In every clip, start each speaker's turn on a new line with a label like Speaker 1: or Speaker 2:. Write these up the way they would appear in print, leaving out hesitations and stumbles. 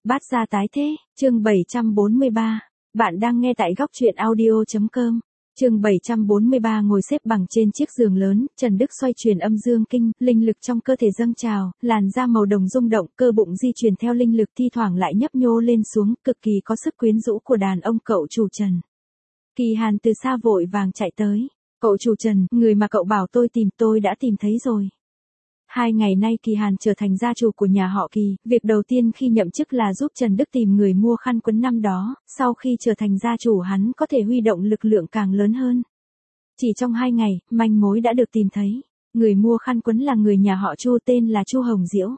Speaker 1: Bát gia tái thế, chương 743. Bạn đang nghe tại góc truyện audio.com. Chương 743 ngồi xếp bằng trên chiếc giường lớn, Trần Đức xoay chuyển âm dương kinh, linh lực trong cơ thể dâng trào, làn da màu đồng rung động, cơ bụng di chuyển theo linh lực thi thoảng lại nhấp nhô lên xuống, cực kỳ có sức quyến rũ của đàn ông cậu chủ Trần. Kỳ Hàn từ xa vội vàng chạy tới. Cậu chủ Trần, người mà cậu bảo tôi tìm tôi đã tìm thấy rồi. 2 ngày nay Kỳ Hàn trở thành gia chủ của nhà họ Kỳ, việc đầu tiên khi nhậm chức là giúp Trần Đức tìm người mua khăn quấn năm đó, sau khi trở thành gia chủ hắn có thể huy động lực lượng càng lớn hơn. Chỉ trong 2 ngày, manh mối đã được tìm thấy. Người mua khăn quấn là người nhà họ Chu tên là Chu Hồng Diễu.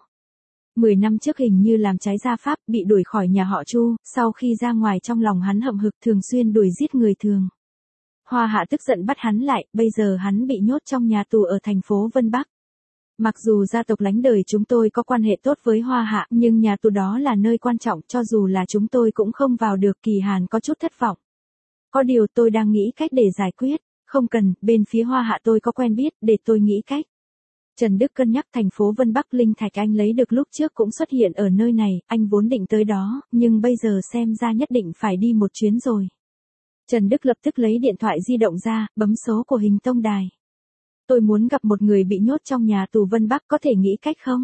Speaker 1: 10 năm trước hình như làm trái gia pháp, bị đuổi khỏi nhà họ Chu, sau khi ra ngoài trong lòng hắn hậm hực thường xuyên đuổi giết người thường. Hoa Hạ tức giận bắt hắn lại, bây giờ hắn bị nhốt trong nhà tù ở thành phố Vân Bắc. Mặc dù gia tộc lánh đời chúng tôi có quan hệ tốt với Hoa Hạ, nhưng nhà tù đó là nơi quan trọng, cho dù là chúng tôi cũng không vào được. Kỳ Hàn có chút thất vọng. Có điều tôi đang nghĩ cách để giải quyết. Không cần, bên phía Hoa Hạ tôi có quen biết, để tôi nghĩ cách. Trần Đức cân nhắc thành phố Vân Bắc, linh thạch anh lấy được lúc trước cũng xuất hiện ở nơi này, anh vốn định tới đó, nhưng bây giờ xem ra nhất định phải đi một chuyến rồi. Trần Đức lập tức lấy điện thoại di động ra, bấm số của Hình Tông Đài. Tôi muốn gặp một người bị nhốt trong nhà tù Vân Bắc, có thể nghĩ cách không?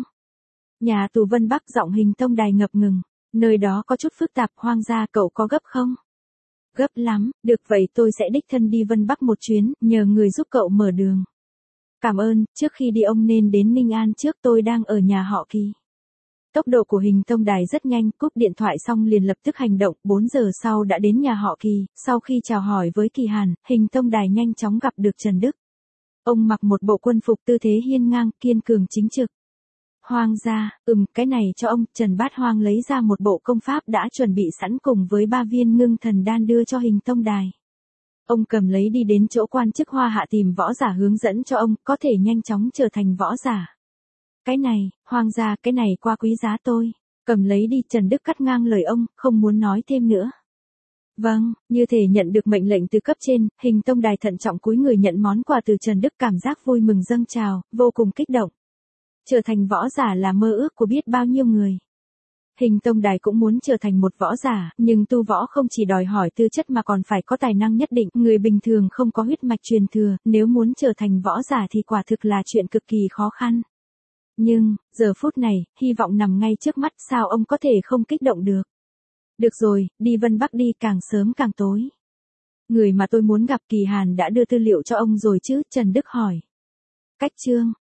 Speaker 1: Nhà tù Vân Bắc, giọng Hình Tông Đài ngập ngừng. Nơi đó có chút phức tạp, Hoang gia cậu có gấp không? Gấp lắm, được vậy tôi sẽ đích thân đi Vân Bắc một chuyến, nhờ người giúp cậu mở đường. Cảm ơn, trước khi đi ông nên đến Ninh An trước, tôi đang ở nhà họ Kỳ. Tốc độ của Hình Tông Đài rất nhanh, cúp điện thoại xong liền lập tức hành động, 4 giờ sau đã đến nhà họ Kỳ, sau khi chào hỏi với Kỳ Hàn, Hình Tông Đài nhanh chóng gặp được Trần Đức. Ông mặc một bộ quân phục tư thế hiên ngang, kiên cường chính trực. Hoang gia, cái này cho ông. Trần Bát Hoang lấy ra một bộ công pháp đã chuẩn bị sẵn cùng với 3 viên ngưng thần đan đưa cho Hình Tông Đài. Ông cầm lấy đi đến chỗ quan chức Hoa Hạ tìm võ giả hướng dẫn cho ông, có thể nhanh chóng trở thành võ giả. Cái này, Hoang gia, cái này quá quý giá tôi. Cầm lấy đi. Trần Đức cắt ngang lời ông, không muốn nói thêm nữa. Vâng, như thể nhận được mệnh lệnh từ cấp trên, Hình Tông Đài thận trọng cúi người nhận món quà từ Trần Đức, cảm giác vui mừng dâng trào, vô cùng kích động. Trở thành võ giả là mơ ước của biết bao nhiêu người. Hình Tông Đài cũng muốn trở thành một võ giả, nhưng tu võ không chỉ đòi hỏi tư chất mà còn phải có tài năng nhất định, người bình thường không có huyết mạch truyền thừa, nếu muốn trở thành võ giả thì quả thực là chuyện cực kỳ khó khăn. Nhưng, giờ phút này, hy vọng nằm ngay trước mắt, sao ông có thể không kích động được? Được rồi, đi Vân Bắc đi, càng sớm càng tối. Người mà tôi muốn gặp, Kỳ Hàn đã đưa tư liệu cho ông rồi chứ? Trần Đức hỏi. Cách chương.